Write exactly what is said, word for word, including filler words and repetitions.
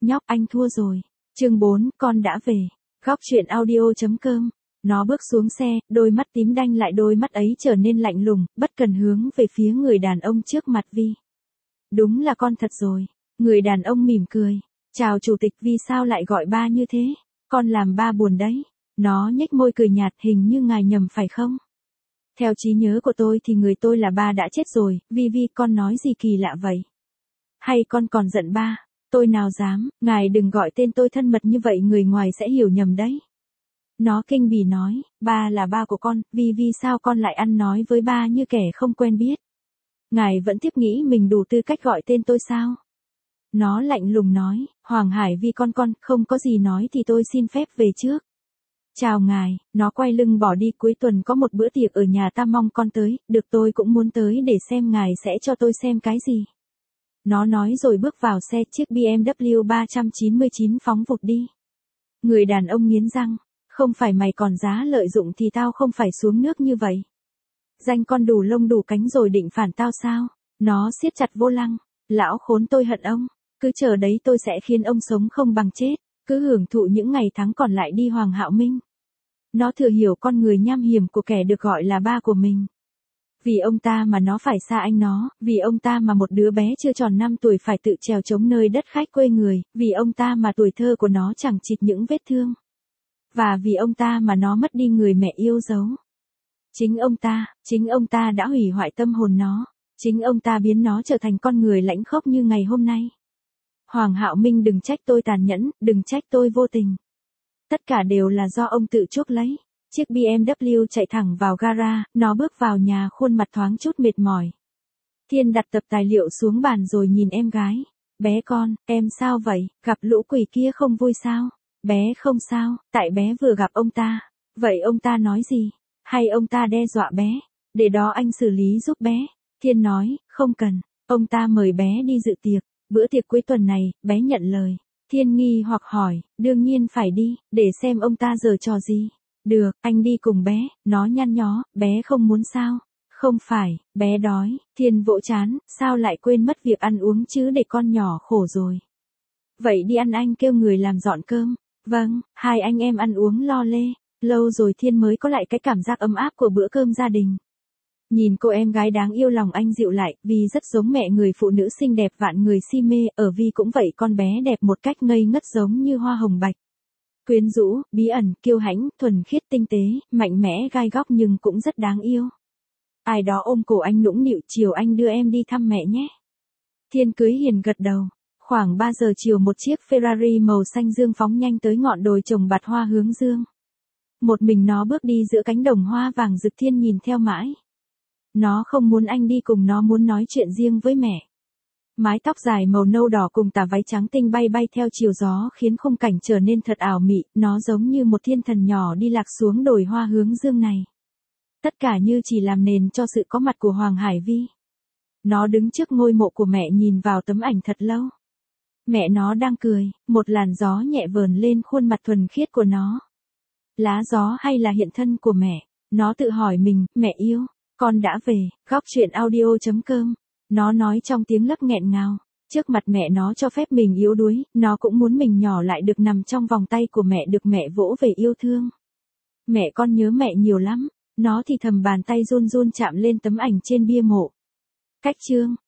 Nhóc anh thua rồi. Chương bốn, con đã về. Góc truyện audio.com. Nó bước xuống xe, đôi mắt tím đanh lại đôi mắt ấy trở nên lạnh lùng, bất cần hướng về phía người đàn ông trước mặt Vi. Đúng là con thật rồi. Người đàn ông mỉm cười. Chào chủ tịch, vì sao lại gọi ba như thế? Con làm ba buồn đấy. Nó nhếch môi cười nhạt, hình như ngài nhầm phải không? Theo trí nhớ của tôi thì người tôi là ba đã chết rồi, Vi Vi con nói gì kỳ lạ vậy? Hay con còn giận ba? Tôi nào dám, ngài đừng gọi tên tôi thân mật như vậy, người ngoài sẽ hiểu nhầm đấy. Nó kinh bỉ nói, ba là ba của con, vì vì sao con lại ăn nói với ba như kẻ không quen biết? Ngài vẫn tiếp nghĩ mình đủ tư cách gọi tên tôi sao? Nó lạnh lùng nói, Hoàng Hải Vi con con, không có gì nói thì tôi xin phép về trước. Chào ngài, nó quay lưng bỏ đi, cuối tuần có một bữa tiệc ở nhà ta mong con tới, được tôi cũng muốn tới để xem ngài sẽ cho tôi xem cái gì. Nó nói rồi bước vào xe, chiếc bê em vê ba chín chín phóng vụt đi. Người đàn ông nghiến răng, không phải mày còn giá lợi dụng thì tao không phải xuống nước như vậy. Danh con đủ lông đủ cánh rồi định phản tao sao? Nó siết chặt vô lăng, lão khốn tôi hận ông, cứ chờ đấy tôi sẽ khiến ông sống không bằng chết, cứ hưởng thụ những ngày tháng còn lại đi Hoàng Hạo Minh. Nó thừa hiểu con người nham hiểm của kẻ được gọi là ba của mình. Vì ông ta mà nó phải xa anh nó, vì ông ta mà một đứa bé chưa tròn năm tuổi phải tự trèo trống nơi đất khách quê người, vì ông ta mà tuổi thơ của nó chẳng chịt những vết thương. Và vì ông ta mà nó mất đi người mẹ yêu dấu. Chính ông ta, chính ông ta đã hủy hoại tâm hồn nó, chính ông ta biến nó trở thành con người lãnh khốc như ngày hôm nay. Hoàng Hạo Minh, đừng trách tôi tàn nhẫn, đừng trách tôi vô tình. Tất cả đều là do ông tự chuốc lấy. Chiếc bê em vê chạy thẳng vào gara, nó bước vào nhà khuôn mặt thoáng chút mệt mỏi. Thiên đặt tập tài liệu xuống bàn rồi nhìn em gái. Bé con, em sao vậy, gặp lũ quỷ kia không vui sao? Bé không sao, tại bé vừa gặp ông ta. Vậy ông ta nói gì? Hay ông ta đe dọa bé? Để đó anh xử lý giúp bé. Thiên nói, không cần, ông ta mời bé đi dự tiệc. Bữa tiệc cuối tuần này, bé nhận lời. Thiên nghi hoặc hỏi, đương nhiên phải đi, để xem ông ta giở trò gì. Được, anh đi cùng bé, nó nhăn nhó, bé không muốn sao? Không phải, bé đói, Thiên vỗ chán, sao lại quên mất việc ăn uống chứ, để con nhỏ khổ rồi. Vậy đi ăn, anh kêu người làm dọn cơm. Vâng, hai anh em ăn uống lo lê, lâu rồi Thiên mới có lại cái cảm giác ấm áp của bữa cơm gia đình. Nhìn cô em gái đáng yêu, lòng anh dịu lại, vì rất giống mẹ người phụ nữ xinh đẹp vạn người si mê, ở Vi cũng vậy, con bé đẹp một cách ngây ngất giống như hoa hồng bạch. Quyến rũ, bí ẩn, kiêu hãnh, thuần khiết, tinh tế, mạnh mẽ, gai góc nhưng cũng rất đáng yêu. Ai đó ôm cổ anh nũng nịu, chiều anh đưa em đi thăm mẹ nhé. Thiên cưới hiền gật đầu. Khoảng ba giờ chiều, một chiếc Ferrari màu xanh dương phóng nhanh tới ngọn đồi trồng bạt hoa hướng dương. Một mình nó bước đi giữa cánh đồng hoa vàng rực. Thiên nhìn theo mãi. Nó không muốn anh đi cùng, nó muốn nói chuyện riêng với mẹ. Mái tóc dài màu nâu đỏ cùng tà váy trắng tinh bay bay theo chiều gió khiến khung cảnh trở nên thật ảo mị, nó giống như một thiên thần nhỏ đi lạc xuống đồi hoa hướng dương này. Tất cả như chỉ làm nền cho sự có mặt của Hoàng Hải Vi. Nó đứng trước ngôi mộ của mẹ nhìn vào tấm ảnh thật lâu. Mẹ nó đang cười, một làn gió nhẹ vờn lên khuôn mặt thuần khiết của nó. Lá gió hay là hiện thân của mẹ? Nó tự hỏi mình, mẹ yêu, con đã về. Góc truyện audio.com. Nó nói trong tiếng lấp nghẹn ngào. Trước mặt mẹ nó cho phép mình yếu đuối, nó cũng muốn mình nhỏ lại, được nằm trong vòng tay của mẹ, được mẹ vỗ về yêu thương. Mẹ con nhớ mẹ nhiều lắm. Nó thì thầm, bàn tay run run chạm lên tấm ảnh trên bia mộ. Cách chương.